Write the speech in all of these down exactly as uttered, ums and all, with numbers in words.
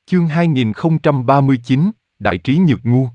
Chương hai nghìn không trăm ba mươi chín, Đại trí nhược ngu.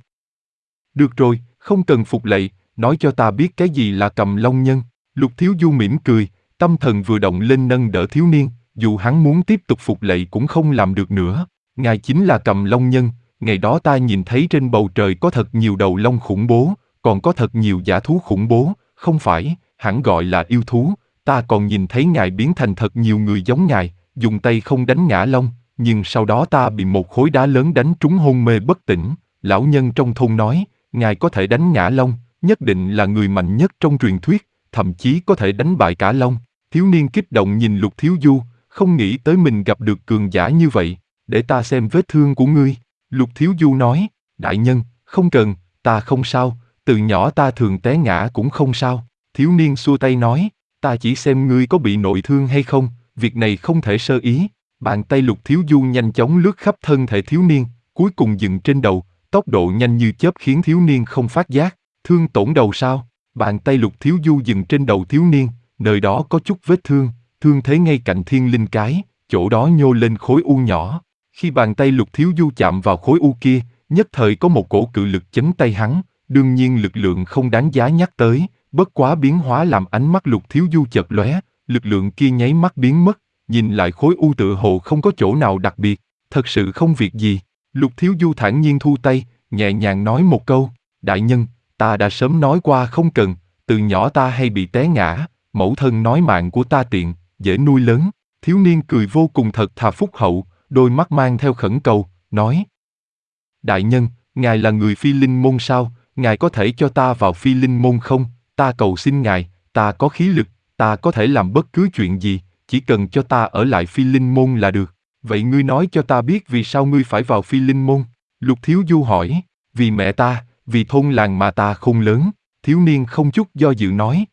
Được rồi, không cần phục lạy, nói cho ta biết cái gì là Cầm Long Nhân. Lục Thiếu Du mỉm cười, tâm thần vừa động lên nâng đỡ thiếu niên, dù hắn muốn tiếp tục phục lạy cũng không làm được nữa. Ngài chính là Cầm Long Nhân, ngày đó ta nhìn thấy trên bầu trời có thật nhiều đầu long khủng bố, còn có thật nhiều dã thú khủng bố, không phải, hẳn gọi là yêu thú, ta còn nhìn thấy ngài biến thành thật nhiều người giống ngài, dùng tay không đánh ngã long. Nhưng sau đó ta bị một khối đá lớn đánh trúng hôn mê bất tỉnh. Lão nhân trong thôn nói, ngài có thể đánh ngã long, nhất định là người mạnh nhất trong truyền thuyết, thậm chí có thể đánh bại cả long. Thiếu niên kích động nhìn Lục Thiếu Du, không nghĩ tới mình gặp được cường giả như vậy. Để ta xem vết thương của ngươi. Lục Thiếu Du nói, đại nhân, không cần, ta không sao, từ nhỏ ta thường té ngã cũng không sao. Thiếu niên xua tay nói, ta chỉ xem ngươi có bị nội thương hay không, việc này không thể sơ ý. Bàn tay Lục Thiếu Du nhanh chóng lướt khắp thân thể thiếu niên, cuối cùng dừng trên đầu, tốc độ nhanh như chớp khiến thiếu niên không phát giác. Thương tổn đầu sao? Bàn tay Lục Thiếu Du dừng trên đầu thiếu niên, nơi đó có chút vết thương, thương thế ngay cạnh thiên linh cái, chỗ đó nhô lên khối u nhỏ. Khi bàn tay Lục Thiếu Du chạm vào khối u kia, nhất thời có một cổ cự lực chấn tay hắn, đương nhiên lực lượng không đáng giá nhắc tới, bất quá biến hóa làm ánh mắt Lục Thiếu Du chợt lóe, lực lượng kia nháy mắt biến mất. Nhìn lại khối u tựa hồ không có chỗ nào đặc biệt, thật sự không việc gì. Lục Thiếu Du thản nhiên thu tay, nhẹ nhàng nói một câu, đại nhân, ta đã sớm nói qua không cần, từ nhỏ ta hay bị té ngã, mẫu thân nói mạng của ta tiện, dễ nuôi lớn. Thiếu niên cười vô cùng thật thà phúc hậu, đôi mắt mang theo khẩn cầu, nói, đại nhân, ngài là người Phi Linh Môn sao, ngài có thể cho ta vào Phi Linh Môn không, ta cầu xin ngài, ta có khí lực, ta có thể làm bất cứ chuyện gì. Chỉ cần cho ta ở lại Phi Linh Môn là được. Vậy ngươi nói cho ta biết vì sao ngươi phải vào Phi Linh Môn? Lục Thiếu Du hỏi. Vì mẹ ta, vì thôn làng mà ta khôn lớn. Thiếu niên không chút do dự nói.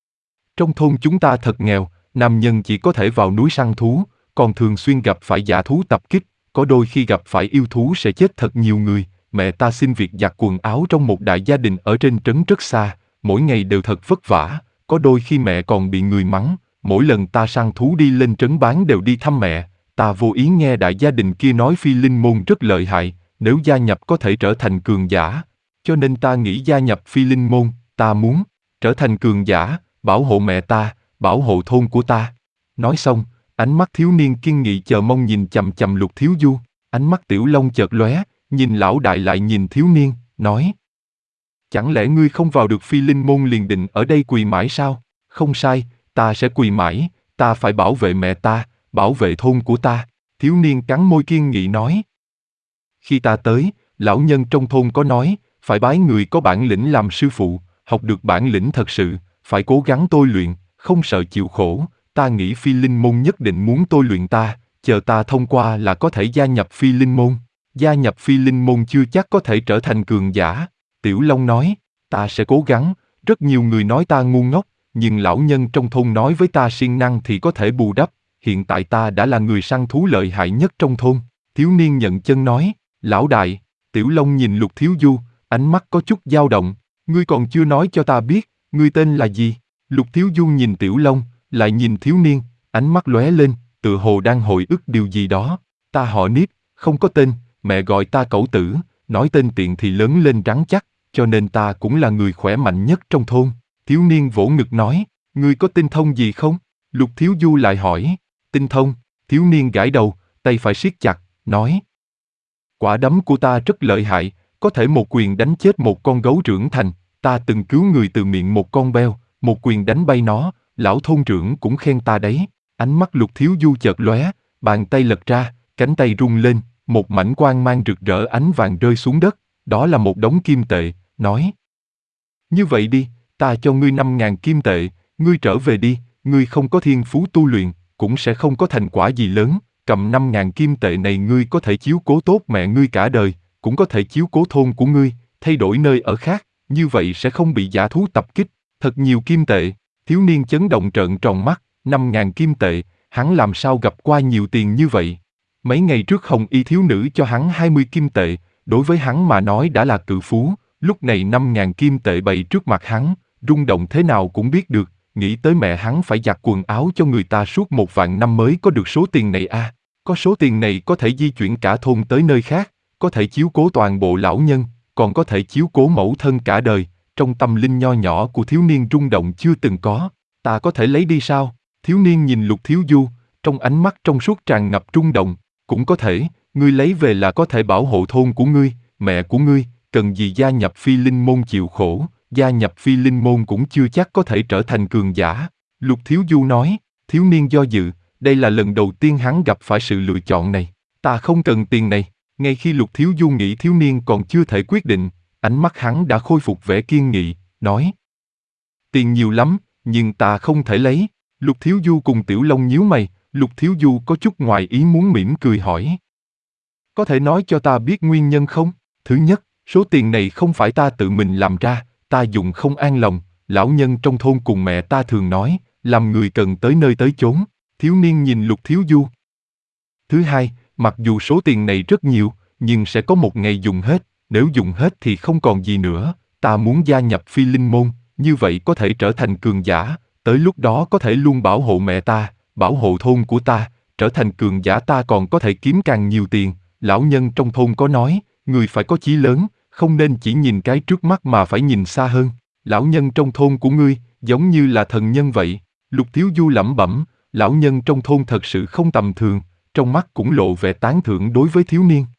Trong thôn chúng ta thật nghèo, nam nhân chỉ có thể vào núi săn thú, còn thường xuyên gặp phải dã thú tập kích, có đôi khi gặp phải yêu thú sẽ chết thật nhiều người. Mẹ ta xin việc giặt quần áo trong một đại gia đình ở trên trấn rất xa, mỗi ngày đều thật vất vả, có đôi khi mẹ còn bị người mắng. Mỗi lần ta săn thú đi lên trấn bán đều đi thăm mẹ, ta vô ý nghe đại gia đình kia nói Phi Linh Môn rất lợi hại, nếu gia nhập có thể trở thành cường giả. Cho nên ta nghĩ gia nhập Phi Linh Môn, ta muốn trở thành cường giả, bảo hộ mẹ ta, bảo hộ thôn của ta. Nói xong, ánh mắt thiếu niên kiên nghị chờ mong nhìn chằm chằm Lục Thiếu Du, ánh mắt Tiểu Long chợt lóe, nhìn lão đại lại nhìn thiếu niên, nói. Chẳng lẽ ngươi không vào được Phi Linh Môn liền định ở đây quỳ mãi sao? Không sai. Ta sẽ quỳ mãi, ta phải bảo vệ mẹ ta, bảo vệ thôn của ta. Thiếu niên cắn môi kiên nghị nói. Khi ta tới, lão nhân trong thôn có nói, phải bái người có bản lĩnh làm sư phụ, học được bản lĩnh thật sự, phải cố gắng tôi luyện, không sợ chịu khổ. Ta nghĩ Phi Linh Môn nhất định muốn tôi luyện ta, chờ ta thông qua là có thể gia nhập Phi Linh Môn. Gia nhập Phi Linh Môn chưa chắc có thể trở thành cường giả. Tiểu Long nói, ta sẽ cố gắng, rất nhiều người nói ta ngu ngốc. Nhưng lão nhân trong thôn nói với ta siêng năng thì có thể bù đắp, hiện tại ta đã là người săn thú lợi hại nhất trong thôn. Thiếu niên nhận chân nói, lão đại. Tiểu Long nhìn Lục Thiếu Du, ánh mắt có chút dao động, ngươi còn chưa nói cho ta biết, ngươi tên là gì? Lục Thiếu Du nhìn Tiểu Long, lại nhìn thiếu niên, ánh mắt lóe lên, tựa hồ đang hồi ức điều gì đó. Ta họ Niếp, không có tên, mẹ gọi ta Cẩu Tử, nói tên tiện thì lớn lên rắn chắc, cho nên ta cũng là người khỏe mạnh nhất trong thôn. Thiếu niên vỗ ngực nói, ngươi có tinh thông gì không? Lục Thiếu Du lại hỏi, tinh thông. Thiếu niên gãi đầu, tay phải siết chặt, nói, quả đấm của ta rất lợi hại, có thể một quyền đánh chết một con gấu trưởng thành, ta từng cứu người từ miệng một con beo, một quyền đánh bay nó, lão thôn trưởng cũng khen ta đấy. Ánh mắt Lục Thiếu Du chợt lóe, bàn tay lật ra, cánh tay rung lên, một mảnh quang mang rực rỡ ánh vàng rơi xuống đất, đó là một đống kim tệ, nói, như vậy đi. Ta cho ngươi năm ngàn kim tệ, ngươi trở về đi, ngươi không có thiên phú tu luyện, cũng sẽ không có thành quả gì lớn, cầm năm ngàn kim tệ này ngươi có thể chiếu cố tốt mẹ ngươi cả đời, cũng có thể chiếu cố thôn của ngươi, thay đổi nơi ở khác, như vậy sẽ không bị dã thú tập kích, thật nhiều kim tệ. Thiếu niên chấn động trợn tròn mắt, năm ngàn kim tệ, hắn làm sao gặp qua nhiều tiền như vậy. Mấy ngày trước Hồng Y thiếu nữ cho hắn hai mươi kim tệ, đối với hắn mà nói đã là cự phú, lúc này năm ngàn kim tệ bày trước mặt hắn. Rung động thế nào cũng biết được, nghĩ tới mẹ hắn phải giặt quần áo cho người ta suốt một vạn năm mới có được số tiền này a. À. Có số tiền này có thể di chuyển cả thôn tới nơi khác, có thể chiếu cố toàn bộ lão nhân, còn có thể chiếu cố mẫu thân cả đời. Trong tâm linh nho nhỏ của thiếu niên rung động chưa từng có. Ta có thể lấy đi sao? Thiếu niên nhìn Lục Thiếu Du, trong ánh mắt trong suốt tràn ngập rung động. Cũng có thể, ngươi lấy về là có thể bảo hộ thôn của ngươi, mẹ của ngươi, cần gì gia nhập Phi Linh môn chịu khổ, gia nhập Phi Linh môn cũng chưa chắc có thể trở thành cường giả. Lục Thiếu Du nói, thiếu niên do dự, đây là lần đầu tiên hắn gặp phải sự lựa chọn này. Ta không cần tiền này. Ngay khi Lục Thiếu Du nghĩ thiếu niên còn chưa thể quyết định, ánh mắt hắn đã khôi phục vẻ kiên nghị, nói. Tiền nhiều lắm, nhưng ta không thể lấy. Lục Thiếu Du cùng Tiểu Long nhíu mày, Lục Thiếu Du có chút ngoài ý muốn mỉm cười hỏi. Có thể nói cho ta biết nguyên nhân không? Thứ nhất, số tiền này không phải ta tự mình làm ra, ta dùng không an lòng, lão nhân trong thôn cùng mẹ ta thường nói, làm người cần tới nơi tới chốn. Thiếu niên nhìn Lục Thiếu Du. Thứ hai, mặc dù số tiền này rất nhiều, nhưng sẽ có một ngày dùng hết, nếu dùng hết thì không còn gì nữa, ta muốn gia nhập Phi Linh môn, như vậy có thể trở thành cường giả, tới lúc đó có thể luôn bảo hộ mẹ ta, bảo hộ thôn của ta, trở thành cường giả ta còn có thể kiếm càng nhiều tiền. Lão nhân trong thôn có nói, người phải có chí lớn, không nên chỉ nhìn cái trước mắt mà phải nhìn xa hơn. Lão nhân trong thôn của ngươi, giống như là thần nhân vậy. Lục Thiếu Du lẩm bẩm, lão nhân trong thôn thật sự không tầm thường, trong mắt cũng lộ vẻ tán thưởng đối với thiếu niên.